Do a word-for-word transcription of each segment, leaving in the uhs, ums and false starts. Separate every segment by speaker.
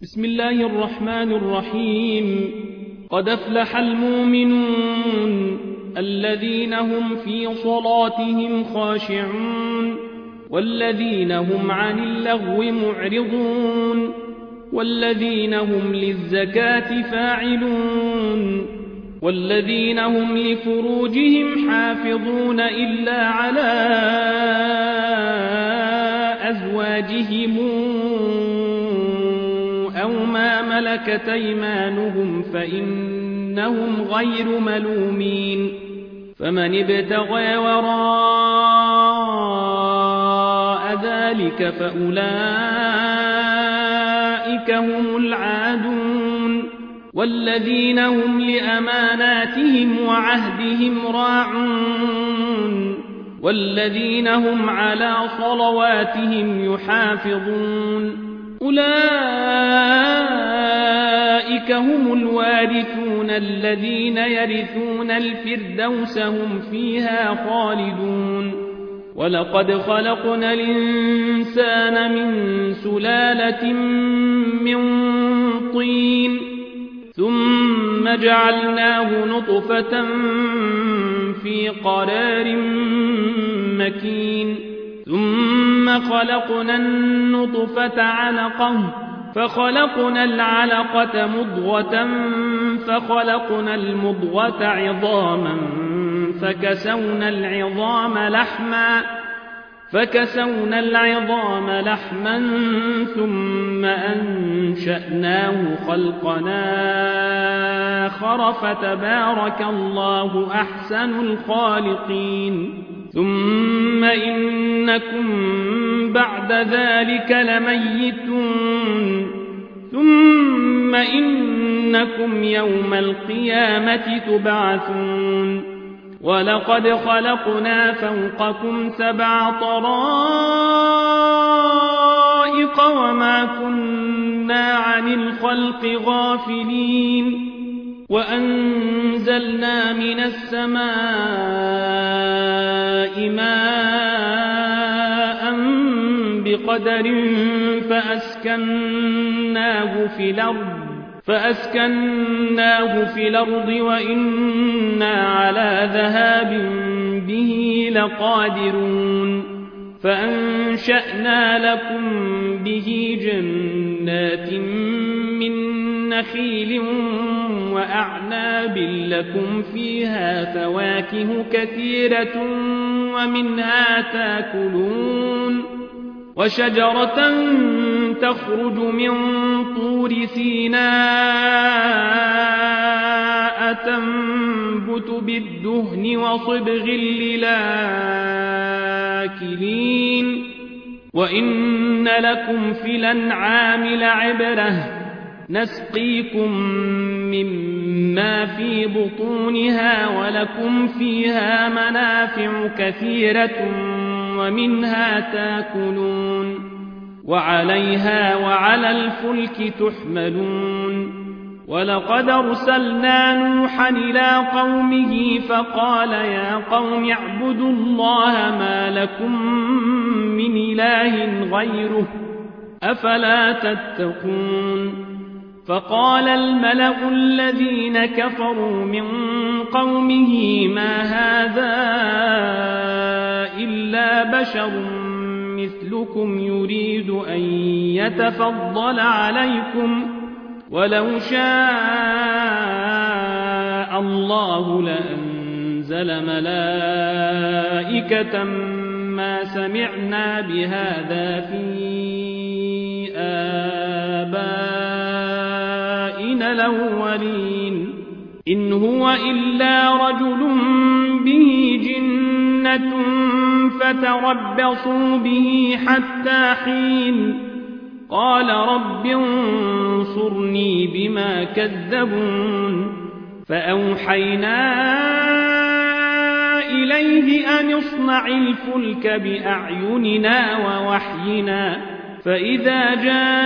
Speaker 1: بسم الله الرحمن الرحيم. قد أفلح المؤمنون الذين هم في صلاتهم خاشعون والذين هم عن اللغو معرضون والذين هم للزكاة فاعلون والذين هم لفروجهم حافظون إلا على أزواجهم أو ما ملكت أيمانهم فإنهم غير ملومين. فمن ابتغى وراء ذلك فأولئك هم العادون والذين هم لأماناتهم وعهدهم راعون والذين هم على صلواتهم يحافظون. أولئك هم الوارثون الذين يرثون الفردوس هم فيها خالدون. ولقد خلقنا الإنسان من سلالة من طين ثم جعلناه نطفة في قرار مكين ثم خلقنا النطفة علقة فخلقنا العلقة مضغة فخلقنا المضغة عظاما فكسونا العظام لحما فكسونا العظام لحما ثم أنشأناه خلقنا آخر فتبارك الله أحسن الخالقين. ثم إنكم بعد ذلك لميتون ثم إنكم يوم القيامة تبعثون. ولقد خلقنا فوقكم سبع طرائق وما كنا عن الخلق غافلين. وأنزلنا من السماء ماء بقدر فأسكناه في الأرض فأسكناه في الأرض وإنا على ذهاب به لقادرون. فأنشأنا لكم به جنات من نخيل وأعناب لكم فيها فواكه كثيرة ومنها تاكلون. وشجرة تخرج من طور سيناء تنبت بالدهن وصبغ للآكلين. وإن لكم في الأنعام لعبرة نسقيكم مما في بطونها ولكم فيها منافع كثيرة ومنها تاكلون وعليها وعلى الفلك تحملون. ولقد أرسلنا نوحا إلى قومه فقال يا قوم اعبدوا الله ما لكم من إله غيره أفلا تتقون. فقال الملأ الذين كفروا من قومه ما هذا إلا بشر مثلكم يريد أن يتفضل عليكم ولو شاء الله لأنزل ملائكة ما سمعنا بهذا في آبائنا الأولين إن هو إلا رجل به جنة فتربصوا به حتى حين. قال رب انصرني بما كذبون. فأوحينا إليه أن اصنع الفلك بأعيننا ووحينا فإذا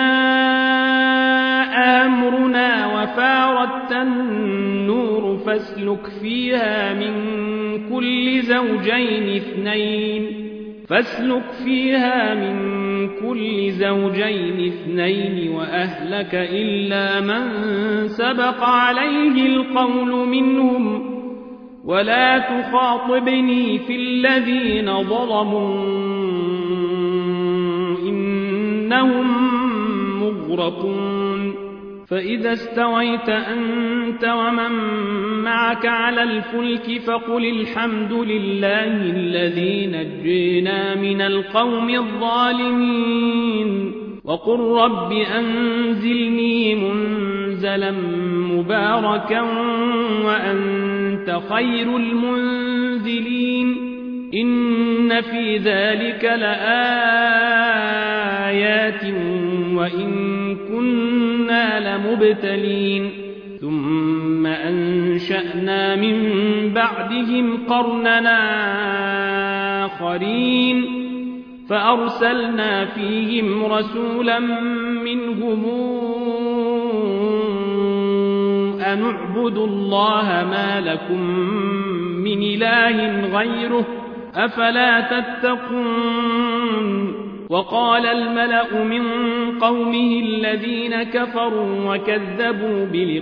Speaker 1: جاء أمرنا وفارت النور فاسلك فيها من كل زوجين اثنين فاسلك فيها من كل زوجين اثنين وأهلك إلا من سبق عليه القول منهم ولا تخاطبني في الذين ظلموا إنهم مغرقون فإذا استويت أنت ومن معك على الفلك فقل الحمد لله الذي نجينا من القوم الظالمين وقل رب أنزلني منزلا مباركا وأنت خير المنزلين إن في ذلك لآيات وإن كنا لمبتلين ثم أنشأنا من بعدهم قرننا آخرين فأرسلنا فيهم رسولا منهم أن اعبدوا الله ما لكم من إله غيره أفلا تتقون وقال الملأ من قومه الذين كفروا وكذبوا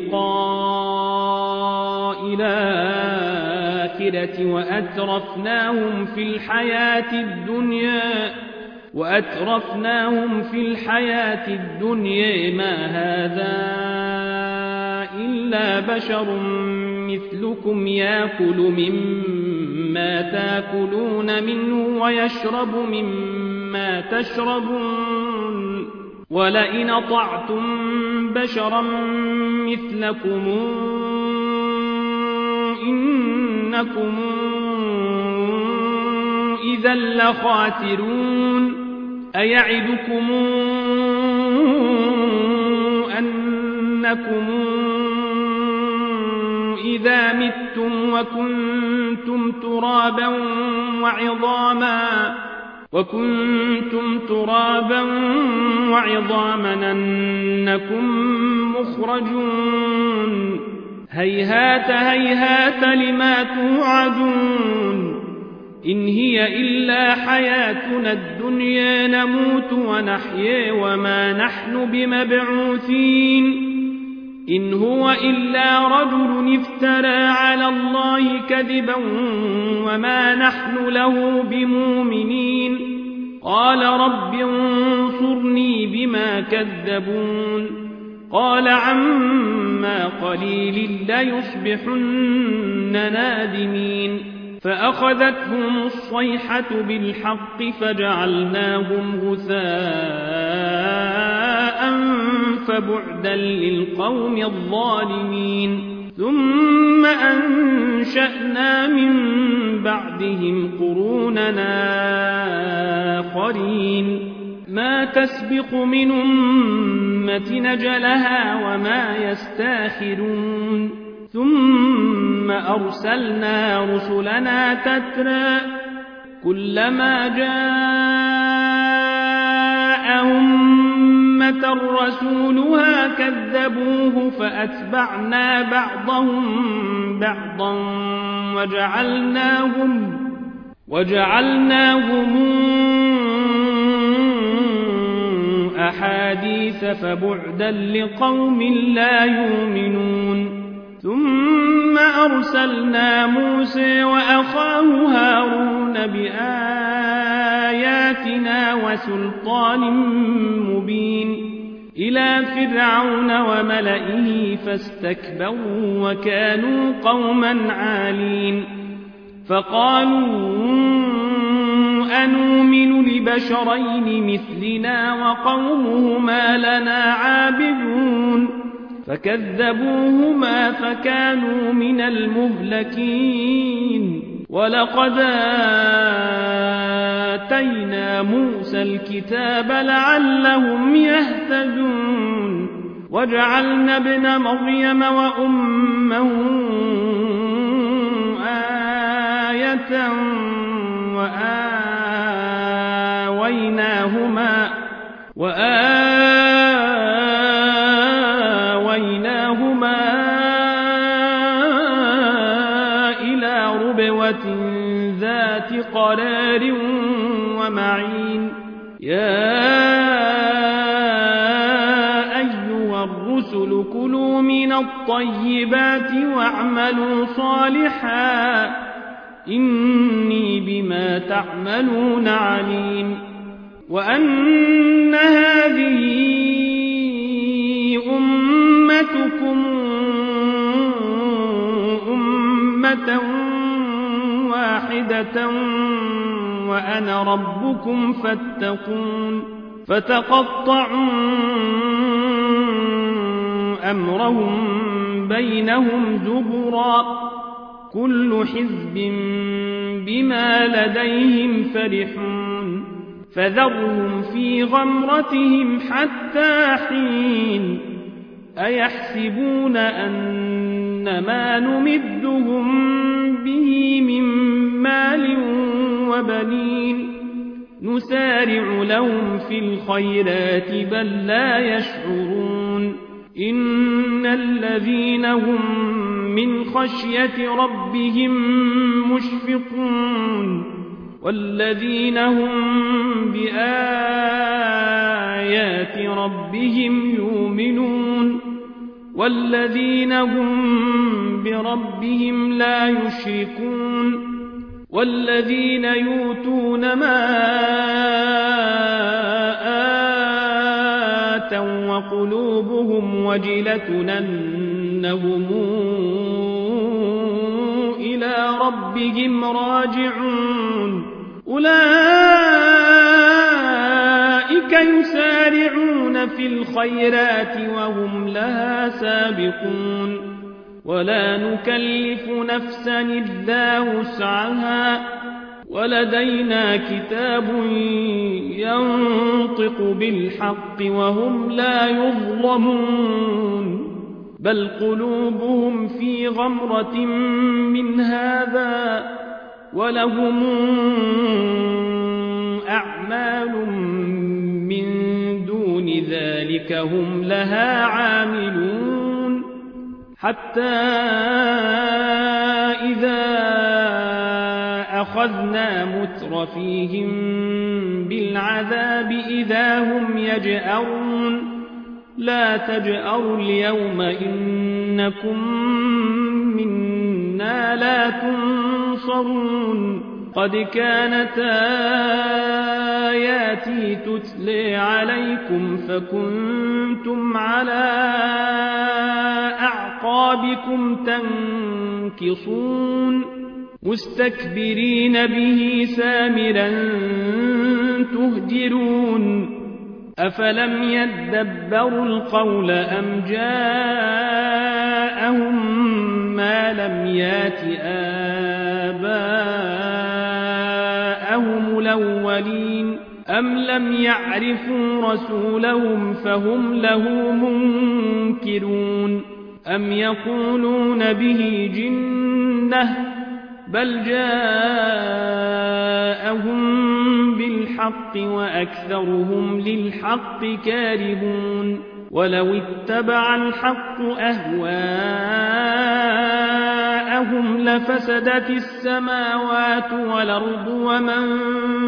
Speaker 1: بلقاء الآخرة وأترفناهم في الحياة الدنيا وأترفناهم في الحياة الدنيا ما هذا إلا بشر مثلكم يأكل مما تأكلون منه ويشرب مما تشربون ولئن أطعتم بشرا مثلكم إنكم إذا لخاسرون أيعدكم أنكم إذا متم وكنتم ترابا وعظاما وكنتم ترابا وعظاما أنكم مخرجون هيهات هيهات لما توعدون إن هي إلا حياتنا الدنيا نموت ونحيا وما نحن بمبعوثين إن هو إلا رجل افترى على الله كذبا وما نحن له بمؤمنين قال رب انصرني بما كذبون قال عما قليل ليصبحن نادمين فأخذتهم الصيحة بالحق فجعلناهم غثاء فبعدا للقوم الظالمين ثم أنشأنا من بعدهم قروننا آخرين ما تسبق من أمة نجلها وما يستاخرون ثم أرسلنا رسلنا تترى كلما جاء أمة رسولها كذبوه فأتبعنا بعضهم بعضا وجعلناهم وجعلناهم أحاديث فبعدا لقوم لا يؤمنون ثم أرسلنا موسى وأخاه هارون بآياتنا وسلطان مبين إلى فرعون وملئه فاستكبروا وكانوا قوما عالين فقالوا أنؤمن لبشرين مثلنا وقومهما لنا عابدون فكذبوهما فكانوا من المهلكين ولقد آتينا موسى الكتاب لعلهم يهتدون وجعلنا ابن مريم وأمه آية وآويناهما وآويناهما إلى ربوة ذات قرار ومعين يا الرسل كلوا من الطيبات واعملوا صالحا إني بما تعملون عليم وأن هذه أمتكم أمة واحدة وأنا ربكم فاتقون فتقطعوا أمرهم بينهم زبرا كل حزب بما لديهم فرحون فذرهم في غمرتهم حتى حين أيحسبون أن ما نمدهم به من مال وبنين نسارع لهم في الخيرات بل لا يشعرون إن الذين هم من خشية ربهم مشفقون والذين هم بآيات ربهم يؤمنون والذين هم بربهم لا يشركون والذين يؤتون ما آتوا وقلوبهم وجلة أنهم إلى ربهم راجعون أولئك يسارعون في الخيرات وهم لها سابقون ولا نكلف نفسا إلا وسعها ولدينا كتاب ينطق بالحق وهم لا يظلمون بل قلوبهم في غمرة من هذا ولهم أعمال من دون ذلك هم لها عاملون حتى إذا أخذنا مترفيهم بالعذاب إذا هم يجأرون لا تجأروا اليوم إنكم منا لا تنصرون قد كانت آياتي تتلى عليكم فكنتم على أعقابكم تنكصون مستكبرين به سامرا تهجرون أفلم يدبروا القول أم جاءهم ما لم يات آباءهم الأولين أم لم يعرفوا رسولهم فهم له منكرون أم يقولون به جنة بل جاءهم بالحق وأكثرهم للحق كارهون ولو اتبع الحق أهواءهم لفسدت السماوات والأرض ومن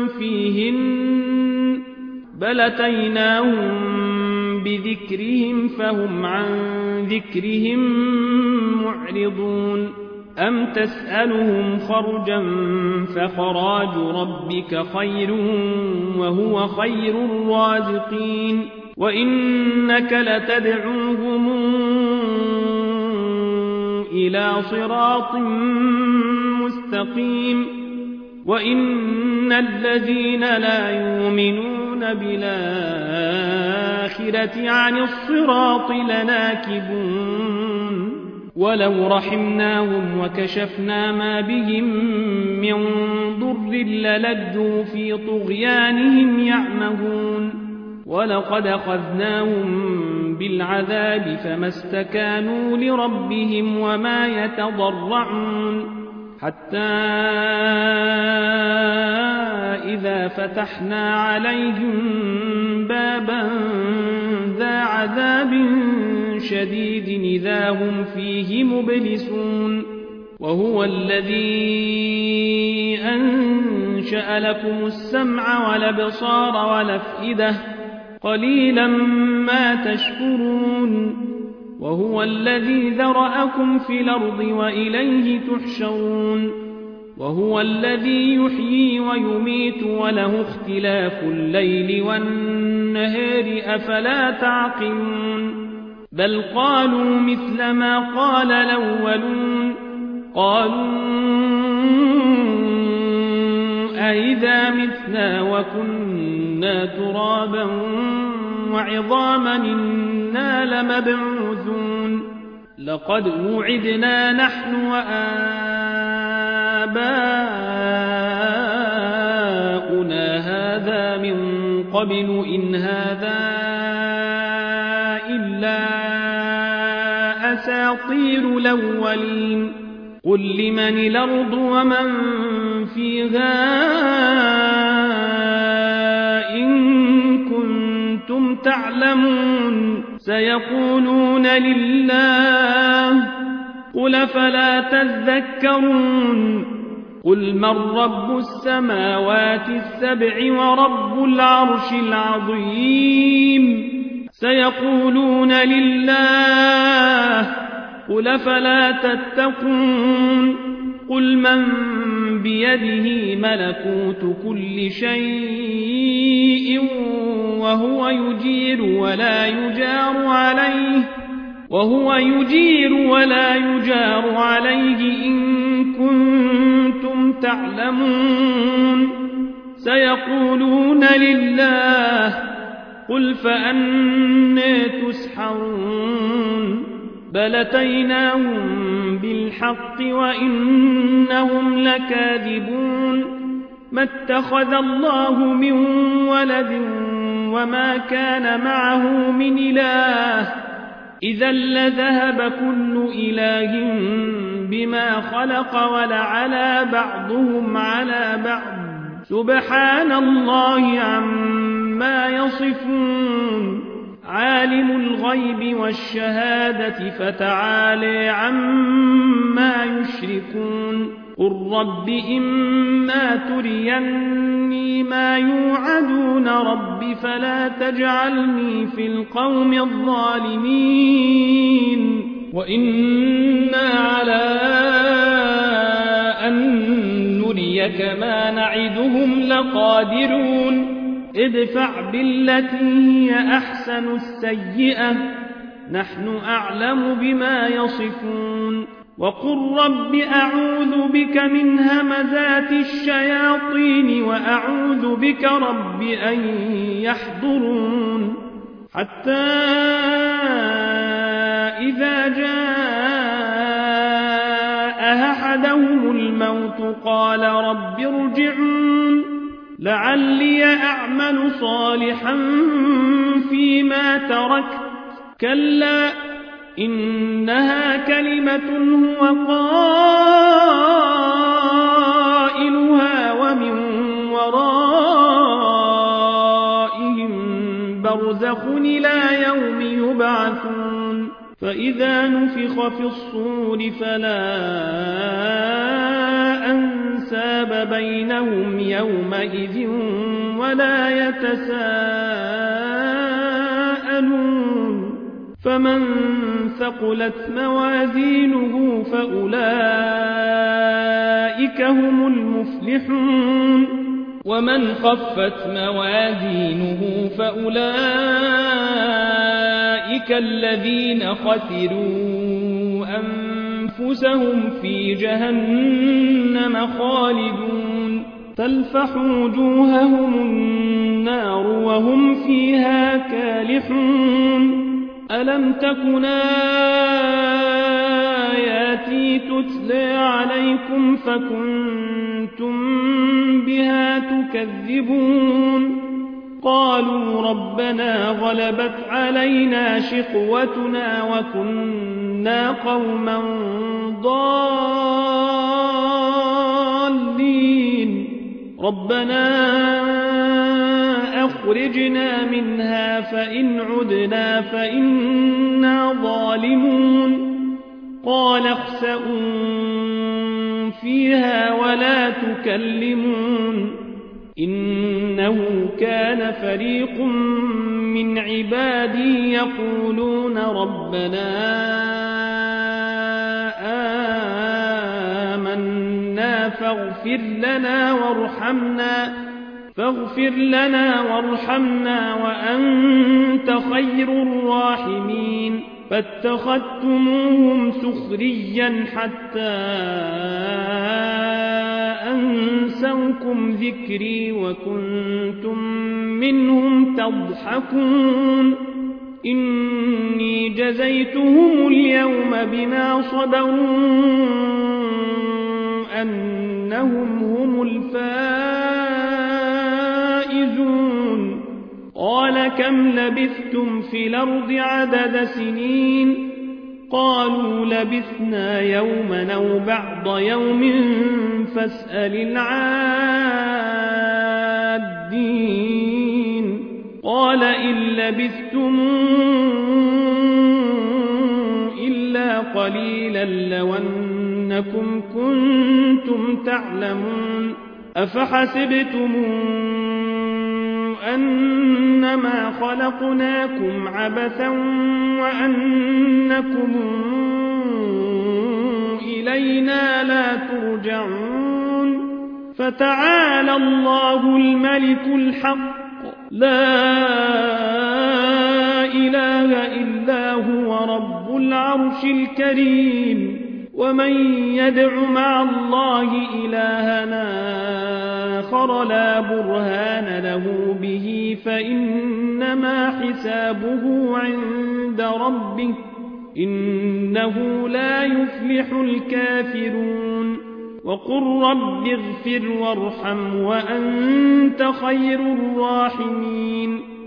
Speaker 1: فيهن بل أتيناهم بذكرهم فهم عن ذكرهم معرضون أم تسألهم خرجا فخراج ربك خير وهو خير الرازقين وإنك لتدعوهم إلى صراط مستقيم وإن الذين لا يؤمنون بالآخرة عن الصراط لناكبون ولو رحمناهم وكشفنا ما بهم من ضر للجوا في طغيانهم يعمهون ولقد أخذناهم بالعذاب فما استكانوا لربهم وما يتضرعون حتى إذا فتحنا عليهم بابا ذا عذاب شديد إذا هم فيه مبلسون وهو الذي أنشأ لكم السمع والأبصار والأفئدة قليلا ما تشكرون وهو الذي ذرأكم في الأرض وإليه تحشرون وهو الذي يحيي ويميت وله اختلاف الليل والنهار أفلا تعقلون بل قالوا مثل ما قال الأولون قالوا أئذا متنا وكنا ترابا وعظاما إنا لمبعوثون لقد وعدنا نحن وآباؤنا هذا من قبل إن هذا إلا أساطير الأولين قل لمن الأرض ومن فيها إن كنتم تعلمون سيقولون لله قل فلا تذكرون قل من رب السماوات السبع ورب العرش العظيم سيقولون لله قل فلا تتقون قل من بيده ملكوت كل شيء وهو يجير ولا يجار عليه وهو يجير ولا يجار عليه إن كنتم تعلمون سيقولون لله قل فأنى تسحرون بل أتيناهم بالحق وإنهم لكاذبون ما اتخذ الله من ولد وما كان معه من إله إذا لذهب كل إله بما خلق ولعلى بعضهم على بعض سبحان الله عما يصفون عالم الغيب والشهادة فتعالى عما يشركون قل رب إما تريني ما يوعدون رب فلا تجعلني في القوم الظالمين وإنا على أن نريك ما نعدهم لقادرون ادفع بالتي هي أحسن السيئة نحن أعلم بما يصفون وقل رب أعوذ بك من همزات الشياطين وأعوذ بك رب أن يحضرون حتى إذا جاء أحدهم الموت قال رب ارجعون لعلي أعمل صالحا فيما تركت كلا إنها كلمة هو قائلها ومن ورائهم برزخ إلى يوم يبعثون فإذا نفخ في الصور فلا أنساب بينهم يومئذ ولا يتساءلون فمن ثقلت موازينه فأولئك هم المفلحون ومن خفت موازينه فأولئك الذين خسروا أنفسهم في جهنم خالدون تلفح وجوههم النار وهم فيها كالحون ألم تكن آياتي تتلى عليكم فكنتم بها تكذبون قالوا ربنا غلبت علينا شقوتنا وكنا قوما ضالين ربنا أخرجنا منها فإن عدنا فإنا ظالمون قال اخسئوا فيها ولا تكلمون إنه كان فريق من عبادي يقولون ربنا آمنا فاغفر لنا وارحمنا فاغفر لنا وارحمنا وأنت خير الراحمين فاتخذتموهم سخريا حتى أنسوكم ذكري وكنتم منهم تضحكون إني جزيتهم اليوم بما صبروا أنهم هم الفائزون قال كم لبثتم في الأرض عدد سنين قالوا لبثنا يوما أو بعض يوم فاسأل العادين قال إن لبثتم إلا قليلا لو أنكم كنتم تعلمون أفحسبتم أنما خلقناكم عبثا وأنكم إلينا لا ترجعون فتعالى الله الملك الحق لا إله إلا هو رب العرش الكريم ومن يدع مع الله إلهنا آخر لا برهان له به فإنما حسابه عند ربه إنه لا يفلح الكافرون وقل رب اغفر وارحم وأنت خير الراحمين